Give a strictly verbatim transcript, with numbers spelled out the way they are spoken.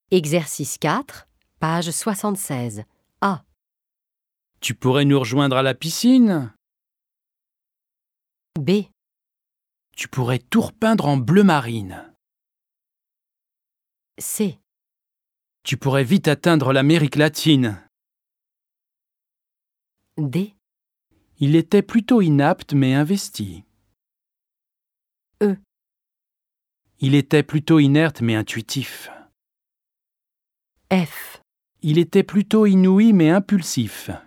Exercice quatre, page soixante-seize. A. Tu pourrais nous rejoindre à la piscine? B. Tu pourrais tout repeindre en bleu marine. C. Tu pourrais vite atteindre l'Amérique latine. D. Il était plutôt inapte mais investi. E. Il était plutôt inerte mais intuitif. F. Il était plutôt inouï mais impulsif.